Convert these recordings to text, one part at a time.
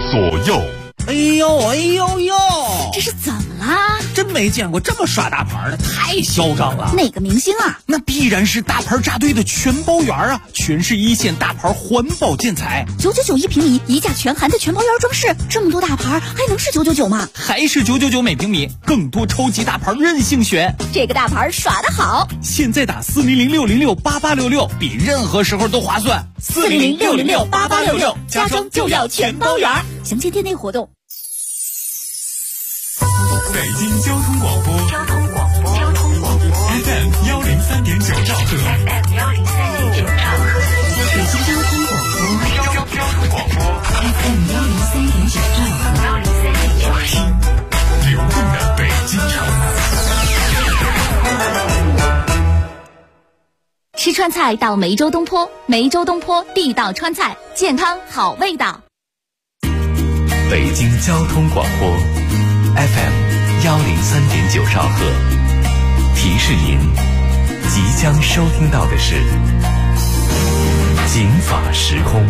左右。 哎呦哎呦呦， 这是怎么啦？ 真没见过这么耍大牌的，太嚣张了。 哪个明星啊？ 那必然是大牌扎堆的全包园啊，全是一线大牌环保建材 ，999一平米，一价全含的全包园装饰，这么多大牌还能是999吗？ 还是999每平米，更多超级大牌任性选。 这个大牌耍得好， 现在打400-606-8866，比任何时候都划算。 400-606-8866，家装就要全包园，详见店内活动。 北京交通广播FM 103.9兆赫， 北京交通广播 FM 103.9兆赫， 流动的北京城。 吃川菜到梅州东坡，梅州东坡地道川菜，健康好味道。 北京交通广播 FM 103.9兆赫，提示您即将收听到的是警法时空。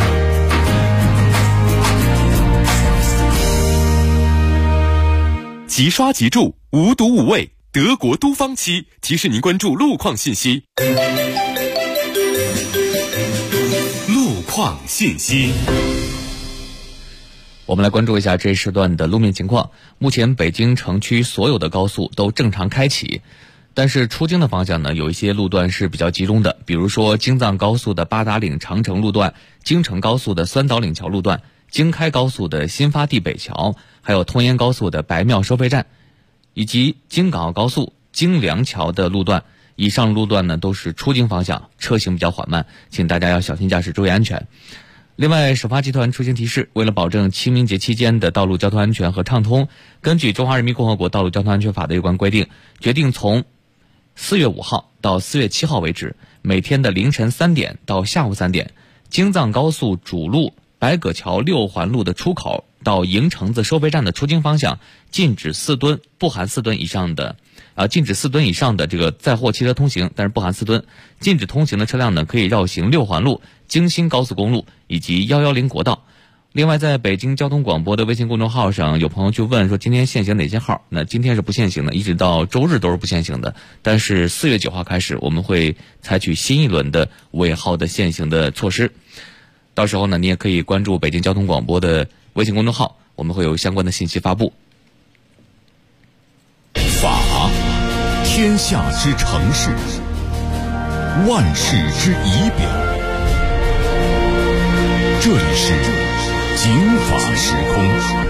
即刷即住，无毒无味，德国都方漆提示您关注路况信息。路况信息。 我们来关注一下这一时段的路面情况。目前北京城区所有的高速都正常开启，但是出京的方向呢，有一些路段是比较集中的，比如说京藏高速的八达岭长城路段、京承高速的酸岛岭桥路段、京开高速的新发地北桥，还有通燕高速的白庙收费站，以及京港澳高速京梁桥的路段。以上路段呢都是出京方向，车行比较缓慢，请大家要小心驾驶，注意安全。另外，首发集团出行提示，为了保证清明节期间的道路交通安全和畅通，根据《中华人民共和国道路交通安全法》的有关规定，决定从4月5号到4月7号为止，每天的凌晨3点到下午3点，京藏高速主路白葛桥6环路的出口到营城子收费站的出京方向，禁止4吨不含4吨以上的禁止4吨以上的这个载货汽车通行，但是不含4吨。禁止通行的车辆呢，可以绕行6环路、京新高速公路以及110国道。另外，在北京交通广播的微信公众号上，有朋友去问说今天限行哪些号？那今天是不限行的，一直到周日都是不限行的。但是4月9号开始，我们会采取新一轮的尾号的限行的措施。到时候呢，你也可以关注北京交通广播的微信公众号，我们会有相关的信息发布。 法，天下之城市，万世之仪表。这里是警法时空。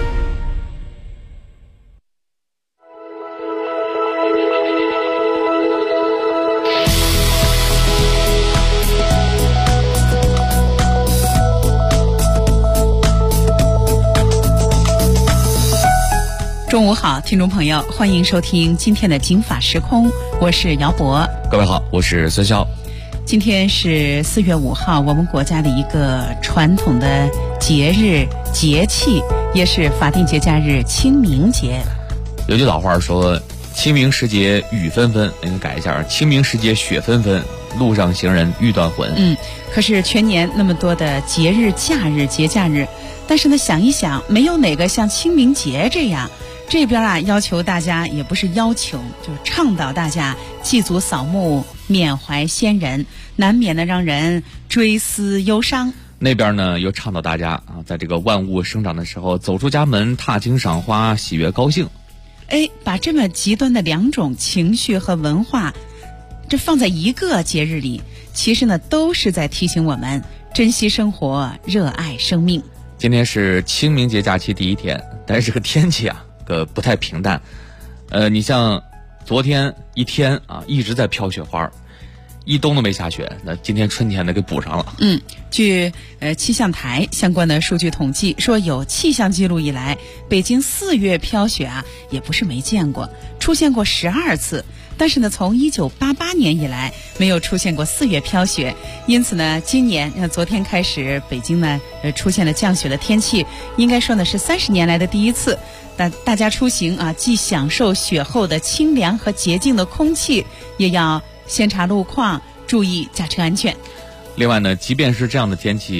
中午好，听众朋友，欢迎收听今天的警法时空，我是姚博。 各位好，我是孙潇。 今天是4月5号，我们国家的一个传统的节日节气，也是法定节假日清明节。 有句老话说，清明时节雨纷纷，应该改一下，清明时节雪纷纷，路上行人欲断魂。 可是全年那么多的节日假日节假日，但是呢，想一想，没有哪个像清明节这样。这边啊，要求大家也不是要求，就是倡导大家祭祖扫墓、缅怀先人，难免的让人追思忧伤。 那边呢，又倡导大家啊，在这个万物生长的时候，走出家门，踏青赏花，喜悦高兴。 把这么极端的两种情绪和文化，这放在一个节日里，其实呢，都是在提醒我们珍惜生活，热爱生命。 今天是清明节假期第一天，但是这个天气啊，不太平淡。你像昨天一天啊，一直在飘雪花，一冬都没下雪，那今天春天呢给补上了。 据气象台相关的数据统计说，有气象记录以来，北京4月飘雪啊，也不是没见过，出现过12次。但是呢，从1988年以来没有出现过4月飘雪，因此呢，今年昨天开始，北京呢出现了降雪的天气，应该说呢是30年来的第一次。大家出行啊，既享受雪后的清凉和洁净的空气，也要先查路况，注意驾车安全。 另外呢，即便是这样的天气，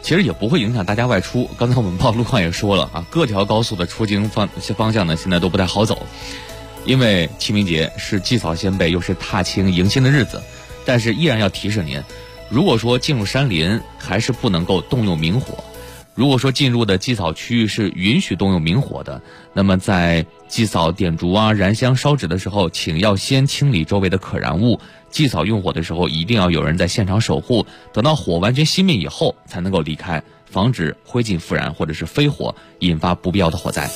其实也不会影响大家外出。刚才我们报路况也说了啊，各条高速的出京方向呢，现在都不太好走，因为清明节是祭扫先辈又是踏青迎新的日子。但是依然要提示您，如果说进入山林，还是不能够动用明火。如果说进入的祭扫区域是允许动用明火的，那么在祭扫点烛啊、燃香烧纸的时候，请要先清理周围的可燃物。祭扫用火的时候，一定要有人在现场守护，等到火完全熄灭以后才能够离开，防止灰烬复燃或者是飞火引发不必要的火灾。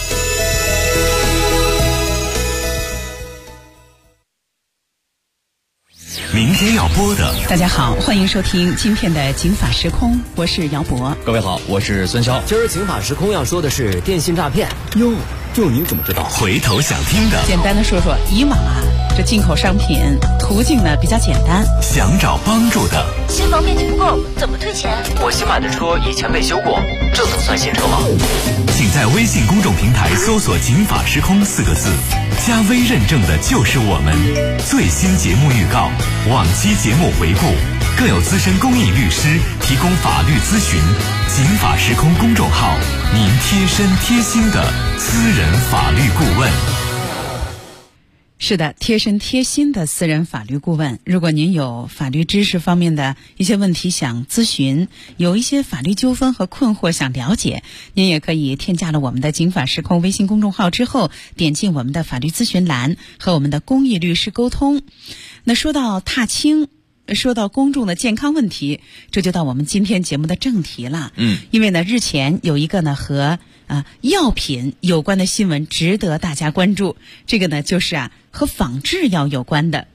明天要播的， 大家好，欢迎收听今天的《警法时空》，我是姚博。 各位好，我是孙潇。 今儿警法时空要说的是电信诈骗。 哟，就您怎么知道？ 回头想听的， 简单的说说，以往啊，这进口商品途径呢比较简单， 想找帮助的， 新房面积不够，怎么退钱？ 我新买的车以前被修过，这怎么算新车吗？ 请在微信公众平台搜索“警法时空”4个字，加微认证的就是我们。最新节目预告、往期节目回顾，更有资深公益律师提供法律咨询。警法时空公众号，您贴身贴心的私人法律顾问。 是的，贴身贴心的私人法律顾问。如果您有法律知识方面的一些问题想咨询，有一些法律纠纷和困惑想了解，您也可以添加了我们的警法时空微信公众号之后，点进我们的法律咨询栏，和我们的公益律师沟通。那说到踏青，说到公众的健康问题，这就到我们今天节目的正题了。因为呢，日前有一个呢和药品有关的新闻值得大家关注。这个呢就是和仿制药有关的。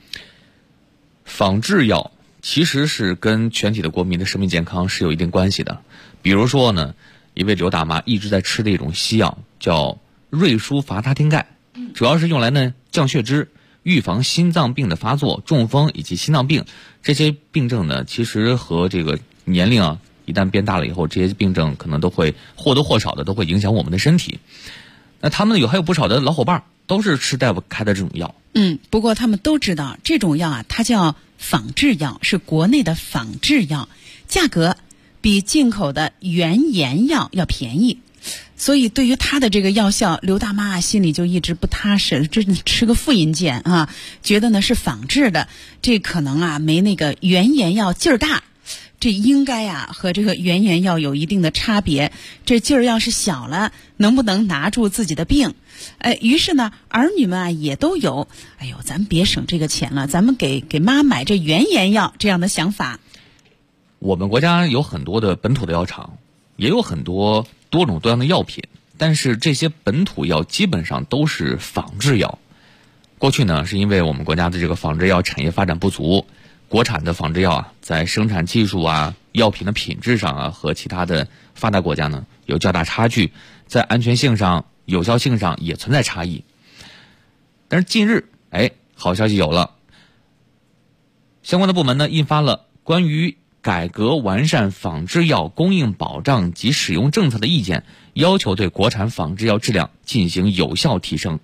仿制药其实是跟全体的国民的生命健康是有一定关系的。比如说呢，一位刘大妈一直在吃的一种西药叫瑞舒伐他汀钙，主要是用来呢降血脂，预防心脏病的发作、中风以及心脏病。这些病症呢，其实和这个年龄一旦变大了以后，这些病症可能都会或多或少的都会影响我们的身体。那他们还有不少的老伙伴都是吃大夫开的这种药。 不过他们都知道这种药它叫仿制药，是国内的仿制药，价格比进口的原研药要便宜。所以对于它的这个药效，刘大妈心里就一直不踏实，这吃个复印件觉得呢是仿制的，这可能没那个原研药劲儿大。这应该和这个原研药有一定的差别，这劲儿要是小了，能不能拿住自己的病？于是呢，儿女们也都有，咱别省这个钱了，咱们给妈买这原研药这样的想法。 我们国家有很多的本土的药厂，也有很多多种多样的药品，但是这些本土药基本上都是仿制药。过去呢，是因为我们国家的这个仿制药产业发展不足，国产的仿制药在生产技术药品的品质上和其他的发达国家呢有较大差距，在安全性上、有效性上也存在差异。但是近日，好消息有了，相关的部门呢印发了关于改革完善仿制药供应保障及使用政策的意见，要求对国产仿制药质量进行有效提升。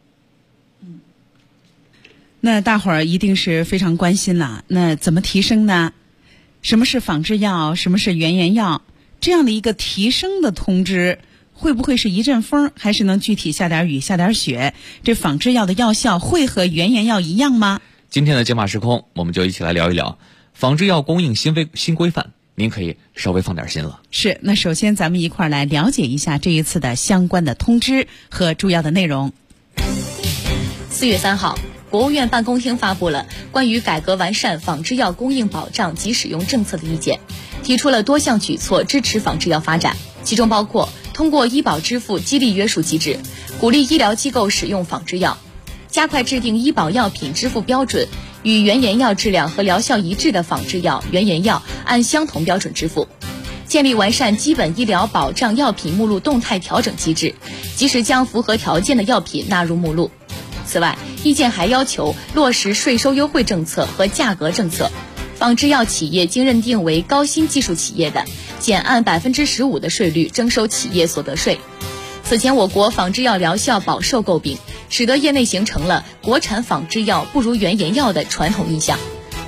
那大伙儿一定是非常关心了，那怎么提升呢？什么是仿制药？什么是原研药？这样的一个提升的通知，会不会是一阵风，还是能具体下点雨下点雪？这仿制药的药效会和原研药一样吗？ 今天的解码时空，我们就一起来聊一聊仿制药供应新规范，您可以稍微放点心了。 是，那首先咱们一块儿来了解一下这一次的相关的通知和主要的内容。 4月3号。国务院办公厅发布了关于改革完善仿制药供应保障及使用政策的意见，提出了多项举措支持仿制药发展，其中包括通过医保支付激励约束机制，鼓励医疗机构使用仿制药，加快制定医保药品支付标准，与原研药质量和疗效一致的仿制药、原研药按相同标准支付，建立完善基本医疗保障药品目录动态调整机制，及时将符合条件的药品纳入目录。此外，意见还要求落实税收优惠政策和价格政策，仿制药企业经认定为高新技术企业的，减按15%的税率征收企业所得税。此前我国仿制药疗效饱受诟病，使得业内形成了国产仿制药不如原研药的传统印象。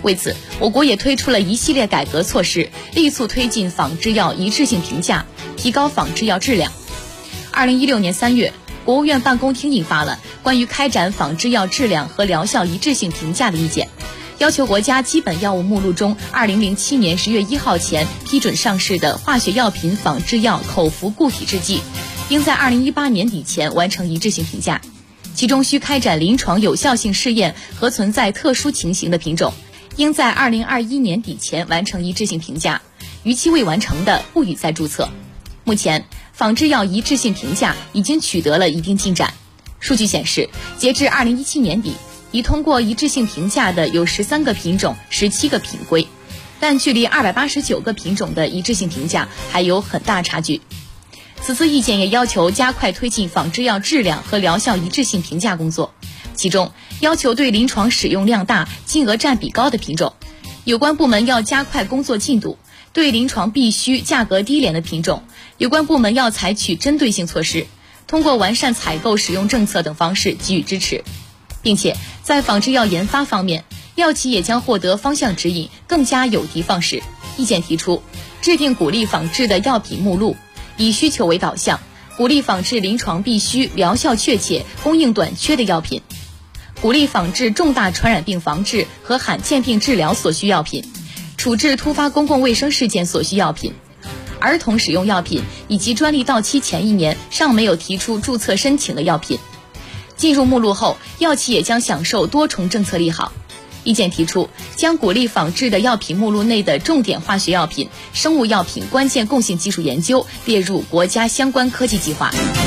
为此，我国也推出了一系列改革措施，力促推进仿制药一致性评价，提高仿制药质量。2016年3月，国务院办公厅印发了关于开展仿制药质量和疗效一致性评价的意见，要求国家基本药物目录中2007年10月1号前批准上市的化学药品仿制药口服固体制剂，应在2018年底前完成一致性评价。其中需开展临床有效性试验和存在特殊情形的品种，应在2021年底前完成一致性评价，逾期未完成的不予再注册。目前，仿制药一致性评价已经取得了一定进展。数据显示，截至2017年底，已通过一致性评价的有13个品种、17个品规，但距离289个品种的一致性评价还有很大差距。此次意见也要求加快推进仿制药质量和疗效一致性评价工作，其中要求对临床使用量大、金额占比高的品种，有关部门要加快工作进度；对临床必须、价格低廉的品种，有关部门要采取针对性措施，通过完善采购使用政策等方式给予支持。并且在仿制药研发方面，药企也将获得方向指引，更加有的放矢。意见提出，制定鼓励仿制的药品目录，以需求为导向，鼓励仿制临床必须、疗效确切、供应短缺的药品，鼓励仿制重大传染病防治和罕见病治疗所需药品，处置突发公共卫生事件所需药品，儿童使用药品以及专利到期前1年尚没有提出注册申请的药品。进入目录后，药企也将享受多重政策利好。意见提出，将鼓励仿制的药品目录内的重点化学药品、生物药品关键共性技术研究列入国家相关科技计划。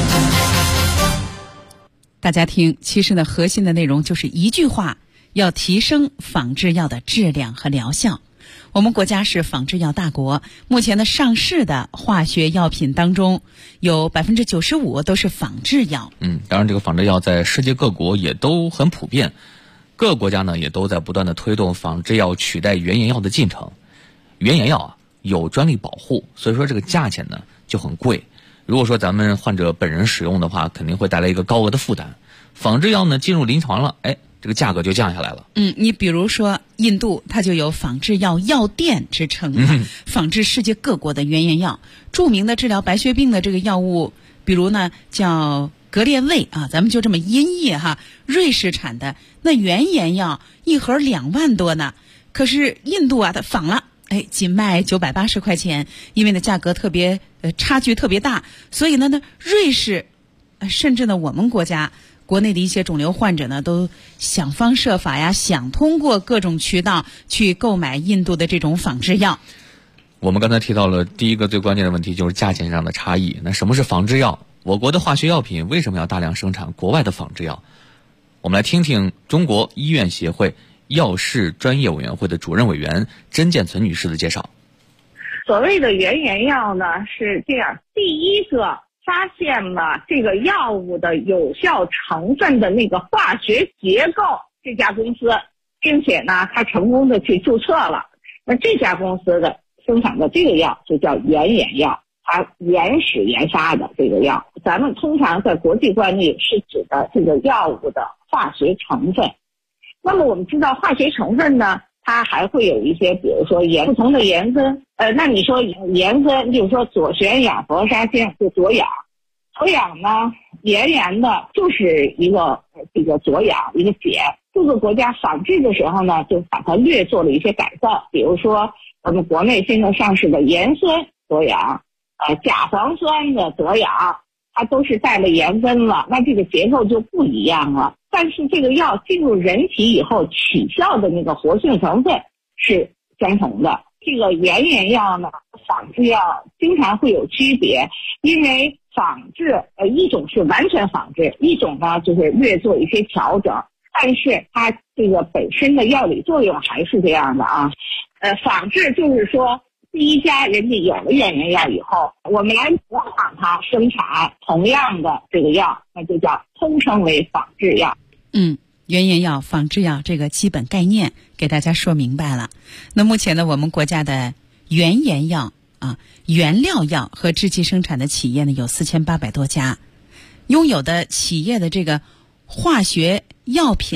大家听，其实呢，核心的内容就是一句话，要提升仿制药的质量和疗效。我们国家是仿制药大国，目前的上市的化学药品当中，有95%都是仿制药。 当然这个仿制药在世界各国也都很普遍，各个国家呢也都在不断的推动仿制药取代原研药的进程。原研药有专利保护，所以说这个价钱呢就很贵。如果说咱们患者本人使用的话，肯定会带来一个高额的负担。仿制药呢进入临床了，这个价格就降下来了。 你比如说印度，它就有仿制药药店之称，仿制世界各国的原研药。著名的治疗白血病的这个药物，比如呢叫格列卫咱们就这么音译瑞士产的那原研药一盒2万多呢，可是印度它仿了，仅卖980块钱，因为呢价格特别差距特别大，所以呢瑞士甚至呢我们国家国内的一些肿瘤患者呢，都想方设法想通过各种渠道去购买印度的这种仿制药。 我们刚才提到了第一个最关键的问题，就是价钱上的差异。那什么是仿制药？我国的化学药品为什么要大量生产国外的仿制药？我们来听听中国医院协会药事专业委员会的主任委员甄建存女士的介绍。 所谓的原研药呢，是这样，第一个发现了这个药物的有效成分的那个化学结构，这家公司，并且呢，它成功的去注册了。那这家公司的生产的这个药就叫原研药，它原始研发的这个药。咱们通常在国际惯例是指的这个药物的化学成分。那么我们知道化学成分呢，它还会有一些，比如说不同的盐根。那你说盐根，就是说左旋氧氟沙星就左氧。左氧呢，严的就是一个这个左氧一个碱。各个国家仿制的时候呢，就把它略做了一些改造，比如说我们国内现在上市的盐酸左氧，甲磺酸的左氧，它都是带了盐根了，那这个结构就不一样了。但是这个药进入人体以后起效的那个活性成分是相同的。这个原研药呢，仿制药经常会有区别，因为仿制一种是完全仿制，一种呢就是略做一些调整，但是它这个本身的药理作用还是这样的啊。仿制就是说第一家人家有了原研药以后，我们来模仿它生产同样的这个药，那就叫通称为仿制药。 原研药、仿制药这个基本概念给大家说明白了。那目前呢，我们国家的原研药原料药和制剂生产的企业呢有4800多家，拥有的企业的这个化学药品的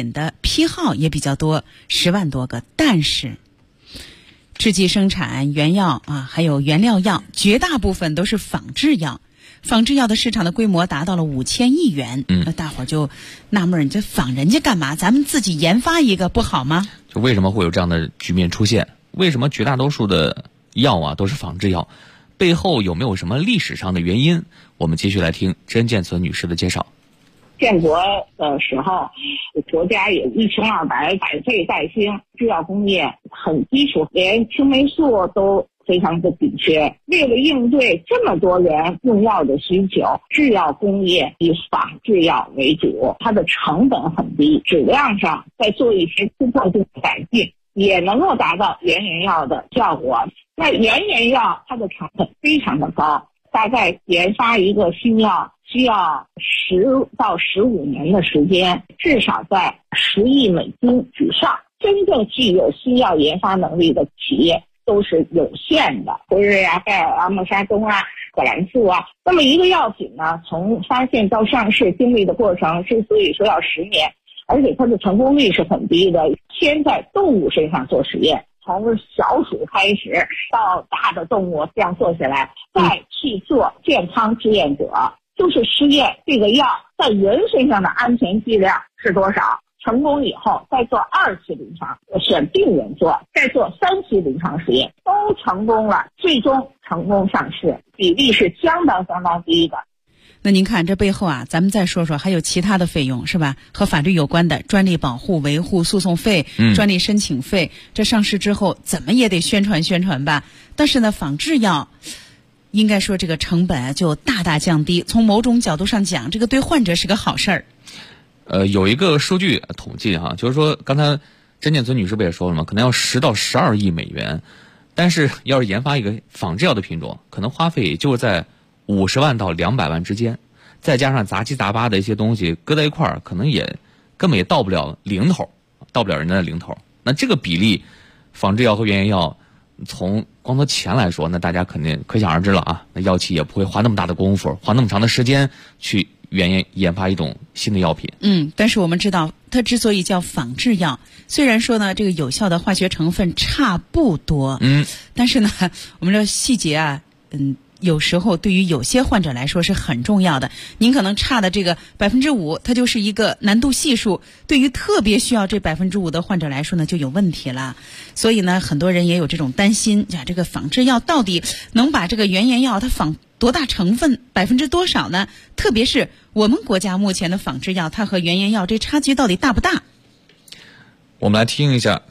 批号也比较多，10万多个，但是制剂生产、原药啊，还有原料药，绝大部分都是仿制药。仿制药的市场的规模达到了5000亿元，那大伙儿就纳闷儿，你这仿人家干嘛？咱们自己研发一个不好吗？ 就为什么会有这样的局面出现？为什么绝大多数的药啊都是仿制药？背后有没有什么历史上的原因？我们继续来听甄建存女士的介绍。 建国的时候，国家也一穷二白，百废待兴，制药工业很基础，连青霉素都非常的紧缺。为了应对这么多人用药的需求，制药工业以仿制药为主，它的成本很低，质量上再做一些突破性的改进，也能够达到原研药的效果。那原研药它的成本非常的高，大概研发一个新药需要10到15年的时间，至少在10亿美金以上。真正具有新药研发能力的企业都是有限的，辉瑞啊、拜耳啊、默沙东啊、葛兰素啊。那么一个药品呢，从发现到上市经历的过程之所以说要10年，而且它的成功率是很低的。先在动物身上做实验，从小鼠开始到大的动物这样做下来，再去做健康志愿者，就是试验这个药在人身上的安全剂量是多少。成功以后再做2期临床，选病人做，再做3期临床实验，都成功了，最终成功上市，比例是相当低的。 那您看这背后啊，咱们再说说还有其他的费用是吧？和法律有关的专利保护、维护、诉讼费、专利申请费，这上市之后怎么也得宣传吧。但是呢，仿制药应该说这个成本就大大降低，从某种角度上讲，这个对患者是个好事儿。 有一个数据统计哈，就是说刚才甄建存女士不也说了吗？可能要10到12亿美元，但是要是研发一个仿制药的品种，可能花费就在50万到200万之间，再加上杂七杂八的一些东西搁在一块儿，可能根本也到不了零头，到不了人家的零头。那这个比例，仿制药和原研药，光从钱来说，那大家肯定可想而知了啊。那药企也不会花那么大的功夫，花那么长的时间去研发一种新的药品。 但是我们知道，它之所以叫仿制药，虽然说呢这个有效的化学成分差不多，但是呢我们这细节啊，有时候对于有些患者来说是很重要的。您可能差的这个5%，它就是一个难度系数，对于特别需要这5%的患者来说呢就有问题了。所以呢很多人也有这种担心，这个仿制药到底能把这个原研药它仿多大成分多少呢？特别是我们国家目前的仿制药，它和原研药这差距到底大不大？ 我们来听一下。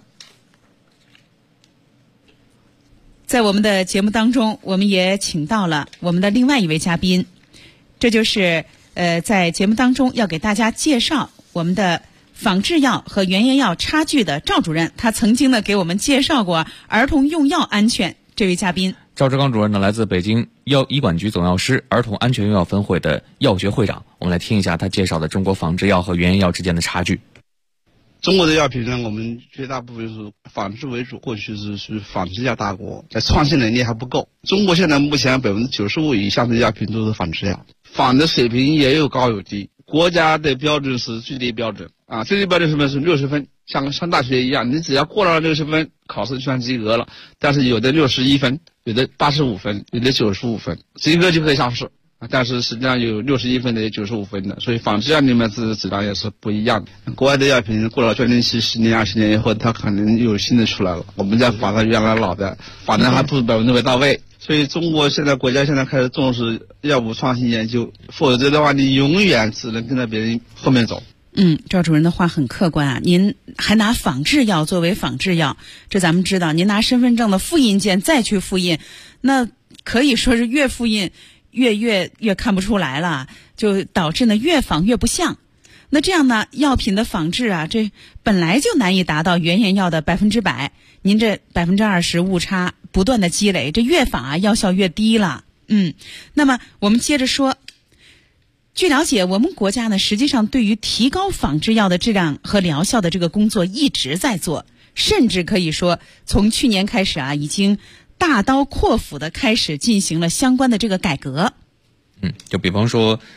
在我们的节目当中，我们也请到了我们的另外一位嘉宾，这就是在节目当中要给大家介绍我们的仿制药和原研药差距的赵主任。他曾经呢给我们介绍过儿童用药安全。这位嘉宾赵志刚主任呢，来自北京医管局总药师儿童安全用药分会的药学会长。我们来听一下他介绍的中国仿制药和原研药之间的差距。 中国的药品呢，我们绝大部分是仿制为主，过去是仿制药大国，在创新能力还不够。中国现在目前95%以上的药品都是仿制药，仿的水平也有高有低。国家的标准是最低标准啊，最低标准是60分，像上大学一样，你只要过了60分，考试就算及格了。但是有的61分，有的85分，有的95分，及格就可以上市。但是实际上有61分的，有95分的，所以仿制药里面质量也是不一样的。国外的药品过了专利期10年、20年以后，它可能有新的出来了，我们再仿它原来老的，仿的还不是100%到位。所以中国国家现在开始重视药物创新研究，否则的话你永远只能跟在别人后面走。 赵主任的话很客观啊，您还拿仿制药作为仿制药，这咱们知道，您拿身份证的复印件再去复印，那可以说是越复印越看不出来了，就导致呢越仿越不像。那这样呢，药品的仿制啊，这本来就难以达到原研药的100%，您这20%误差不断的积累，这越仿啊药效越低了。那么我们接着说，据了解，我们国家呢实际上对于提高仿制药的质量和疗效的这个工作一直在做，甚至可以说从去年开始啊，已经大刀阔斧的开始进行了相关的这个改革。 就比方说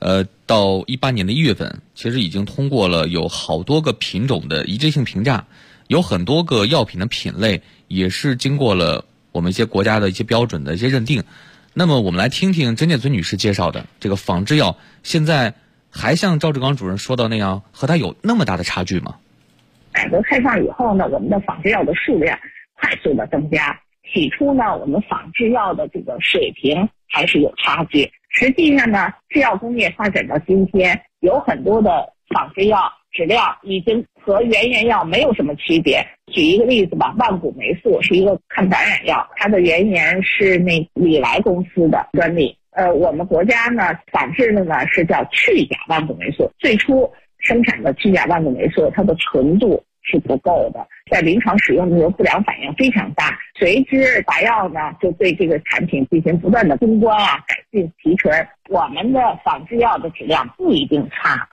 到18年的1月份，其实已经通过了有好多个品种的一致性评价，有很多个药品的品类也是经过了我们一些国家的一些标准的一些认定。那么我们来听听甄建存女士介绍的这个仿制药，现在还像赵志刚主任说到那样，和它有那么大的差距吗？ 改革开放以后呢，我们的仿制药的数量快速的增加。起初呢，我们仿制药的这个水平还是有差距。实际上呢，制药工业发展到今天，有很多的仿制药质量已经和原药没有什么区别。举一个例子吧，万古霉素是一个抗感染药，它的原研是那礼来公司的专利。我们国家呢仿制的呢是叫去甲万古霉素。最初生产的去甲万古霉素，它的纯度是不够的，在临床使用的时候不良反应非常大。随之达药呢就对这个产品进行不断的攻关啊、改进、提纯。我们的仿制药的质量不一定差。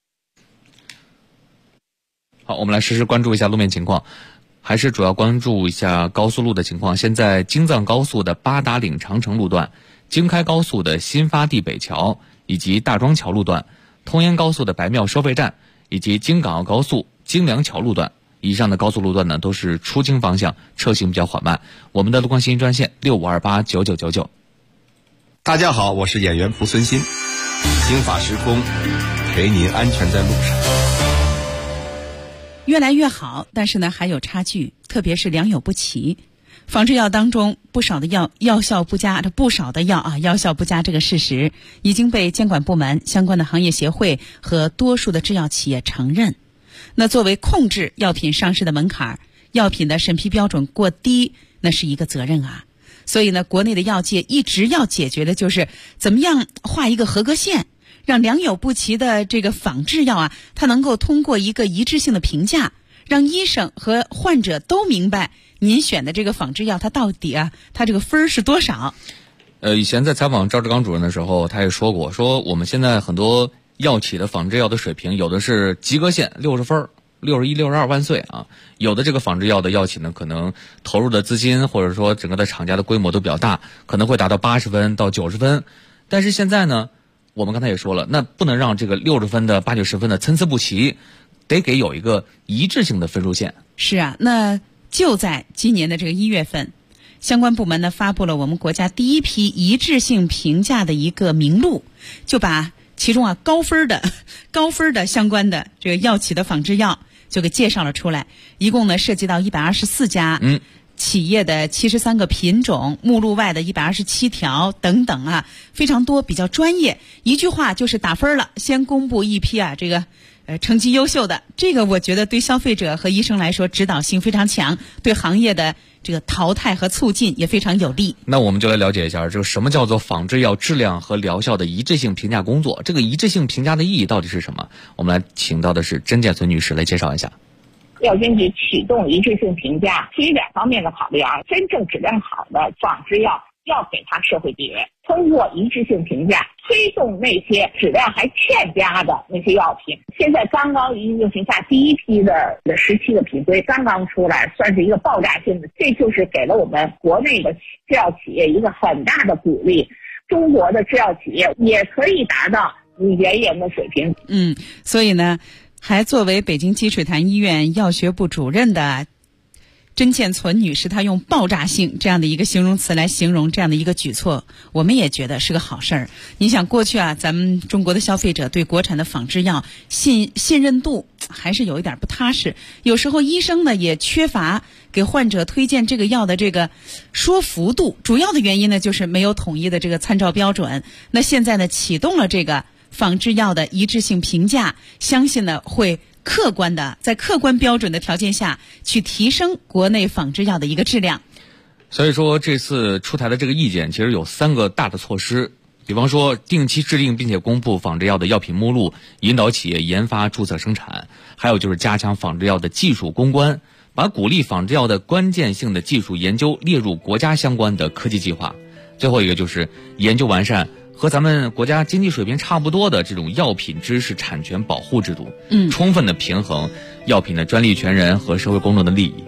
好，我们来实时关注一下路面情况，还是主要关注一下高速路的情况。现在京藏高速的八达岭长城路段、京开高速的新发地北桥以及大庄桥路段、通燕高速的白庙收费站以及京港澳高速京梁桥路段，以上的高速路段呢都是出京方向车行比较缓慢。我们的路况信息专线65289999。 大家好，我是演员蒲孙新，经法时空陪您安全在路上。 越来越好，但是呢还有差距，特别是良莠不齐。仿制药当中不少的药效不佳，这不少的药效不佳这个事实已经被监管部门、相关的行业协会和多数的制药企业承认。那作为控制药品上市的门槛，药品的审批标准过低，那是一个责任啊。所以呢，国内的药界一直要解决的就是怎么样画一个合格线，让良莠不齐的这个仿制药啊，它能够通过一个一致性的评价，让医生和患者都明白您选的这个仿制药它到底它这个分是多少。 以前在采访赵志刚主任的时候，他也说过，说我们现在很多药企的仿制药的水平，有的是及格线60分，61、62万岁啊。有的这个仿制药的药企呢，可能投入的资金或者说整个的厂家的规模都比较大，可能会达到80分到90分。但是现在呢，我们刚才也说了，那不能让这个60分的、80、90分的参差不齐，得给有一个一致性的分数线。 是啊，那就在今年的这个1月份，相关部门呢发布了我们国家第一批一致性评价的一个名录，就把其中高分的相关的这个药企的仿制药就给介绍了出来，一共呢涉及到124家企业的73个品种，目录外的127条等等非常多，比较专业。一句话就是打分了，先公布一批这个成绩优秀的，这个我觉得对消费者和医生来说指导性非常强，对行业的这个淘汰和促进也非常有利。 那我们就来了解一下，这个什么叫做仿制药质量和疗效的一致性评价工作？这个一致性评价的意义到底是什么？我们来请到的是甄建存女士来介绍一下。 药监局启动一致性评价，基于2方面的考虑真正质量好的仿制药要给它社会地位，通过一致性评价推动那些质量还欠佳的那些药品。现在刚刚一致性评价第一批的17个品规刚刚出来，算是一个爆炸性的，这就是给了我们国内的制药企业一个很大的鼓励。中国的制药企业也可以达到原研的水平。 所以呢，还作为北京积水潭医院药学部主任的甄建存女士，她用爆炸性这样的一个形容词来形容这样的一个举措，我们也觉得是个好事儿。你想过去咱们中国的消费者对国产的仿制药信任度还是有一点不踏实，有时候医生呢也缺乏给患者推荐这个药的这个说服度，主要的原因呢就是没有统一的这个参照标准。那现在呢启动了这个仿制药的一致性评价，相信呢会客观的在客观标准的条件下去提升国内仿制药的一个质量。 所以说这次出台的这个意见其实有3个大的措施，比方说定期制定并且公布仿制药的药品目录，引导企业研发注册生产，还有就是加强仿制药的技术攻关，把鼓励仿制药的关键性的技术研究列入国家相关的科技计划。最后一个就是研究完善和咱们国家经济水平差不多的这种药品知识产权保护制度，充分的平衡药品的专利权人和社会公众的利益。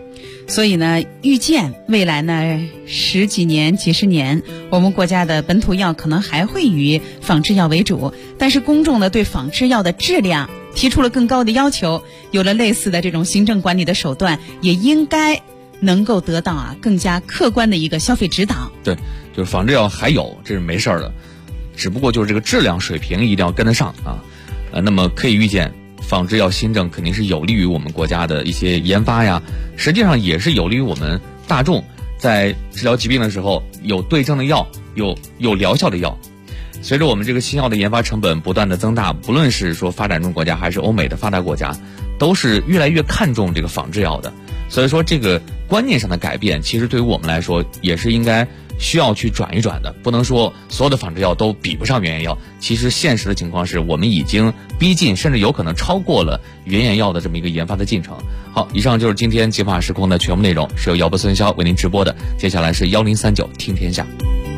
所以呢，预见未来呢十几年、几十年，我们国家的本土药可能还会以仿制药为主，但是公众呢对仿制药的质量提出了更高的要求，有了类似的这种行政管理的手段，也应该能够得到更加客观的一个消费指导。 对，就是仿制药还有，这是没事儿的，只不过就是这个质量水平一定要跟得上啊。那么可以预见，仿制药新政肯定是有利于我们国家的一些研发呀，实际上也是有利于我们大众在治疗疾病的时候有对症的药，有疗效的药。随着我们这个新药的研发成本不断的增大，不论是说发展中国家还是欧美的发达国家，都是越来越看重这个仿制药的。所以说这个观念上的改变，其实对于我们来说也是应该需要去转一转的，不能说所有的仿制药都比不上原研药。其实现实的情况是我们已经逼近，甚至有可能超过了原研药的这么一个研发的进程。好，以上就是今天解法时空的全部内容，是由姚波孙潇为您直播的。接下来是1039听天下。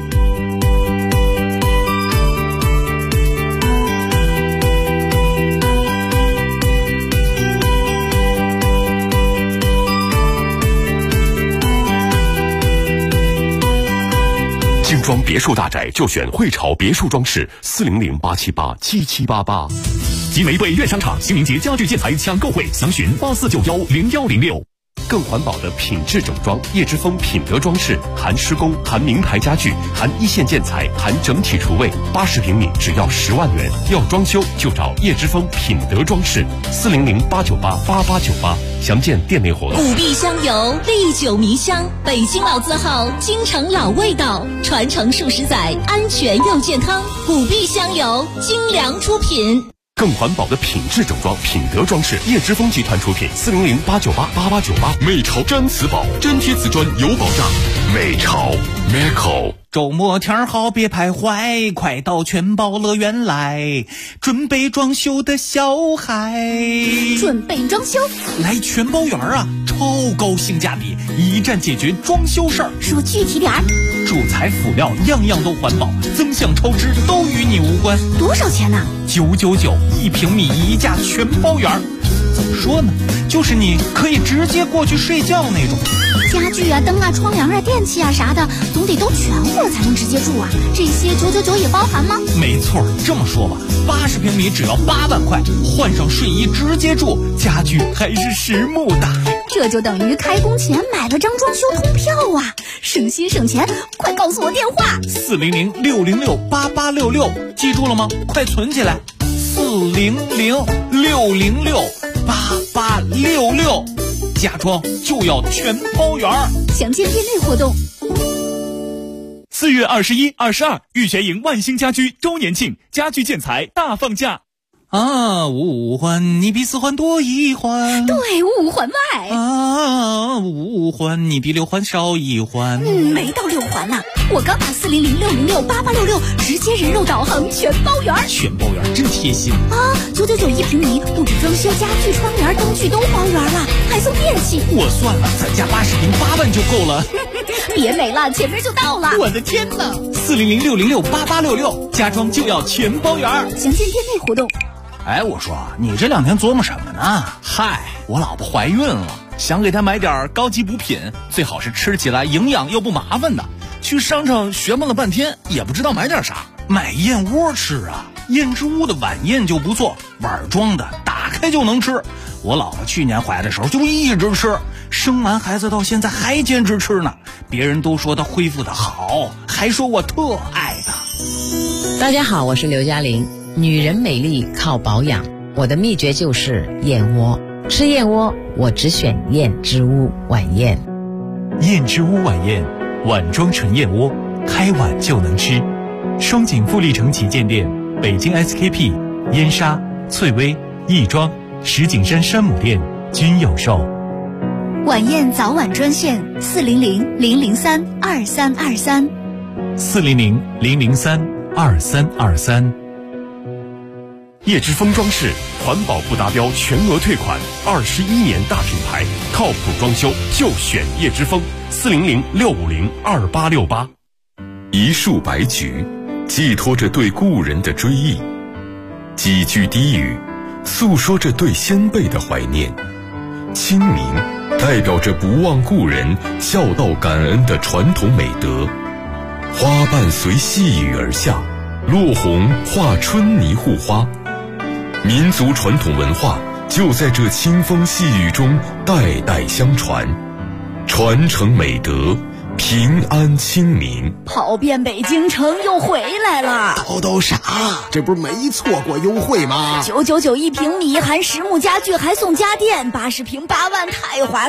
精装别墅大宅就选汇潮别墅装饰，400-878-7788。集玫瑰苑商场清明节家具建材抢购会，详询84910106。更环保的品质整装，叶之峰品德装饰，含施工，含名牌家具，含一线建材，含整体厨卫，80平米只要10万元。要装修就找叶之峰品德装饰，400-898-8898。详见店内活动。 古碧香油，历久弥香，北京老字号，京城老味道，传承数十载，安全又健康。古碧香油，精良出品。 更环保的品质整装，品德装饰，叶之峰集团出品，400-898-8898。美潮毡瓷宝，粘贴瓷砖有保障。美潮 Meco。 周末天好别徘徊，快到全宝乐园来，准备装修的小孩。 准备装修？ 来全宝园啊，超高性价比，一站解决装修事儿。 说具体点儿。 主材辅料样样都环保，增项超支都与你无关。 多少钱呢 ？999，1平米1价全包圆。怎么说呢？就是你可以直接过去睡觉那种。 家具啊、灯啊、窗帘啊、电器啊啥的，总得都全乎了才能直接住啊。这些999也包含吗？ 没错，这么说吧，80平米只要8万块，换上睡衣直接住，家具还是实木的。 这就等于开工前买了张装修通票啊，省心省钱。快告诉我电话 ，400-606-8866，记住了吗？快存起来，400-606-8866，家装就要全包圆。 详见店内活动。 4月21、22，玉泉营万兴家居周年庆，家居建材大放价。 五环你比4环多1环， 对，5环外。 5环你比6环少1环。 没到6环呢，我刚打400-606-8866，直接人肉导航全包圆。 全包圆真贴心啊！999，1平米，不止装修，家具、窗帘、灯具都包圆了，还送电器。 我算了，咱家80平8万就够了。 别美了，前面就到了。 我的天哪！400-606-8866，家装就要全包圆。 详见店内活动。 哎，我说你这2天琢磨什么呢？嗨，我老婆怀孕了，想给她买点高级补品，最好是吃起来营养又不麻烦的。去商场学问了半天，也不知道买点啥。买燕窝吃啊，燕之屋的晚宴就不错，碗装的，打开就能吃。我老婆去年怀的时候就一直吃，生完孩子到现在还坚持吃呢。别人都说她恢复的好，还说我特爱她。 大家好，我是刘嘉玲。女人美丽靠保养，我的秘诀就是燕窝。吃燕窝，我只选燕之屋晚宴。 燕之屋晚宴，碗装纯燕窝，开碗就能吃。双井富力城旗舰店、北京 SKP、燕莎、翠微、亦庄、石景山山姆店均有售。 晚宴早晚专线400-003-2323。 400-003-2323。 叶之峰装饰环保不达标全额退款，21年大品牌，靠谱装修就选叶之峰，400-650-2868。一束白菊，寄托着对故人的追忆；几句低语，诉说着对先辈的怀念。清明， 代表着不忘故人、孝道感恩的传统美德。花瓣随细雨而下，落红化春泥护花。民族传统文化就在这清风细雨中代代相传，传承美德，平安清明。 跑遍北京城又回来了， 都啥？这不是没错过优惠吗？ 999一平米，含实木家具还送家电，80平8万，太划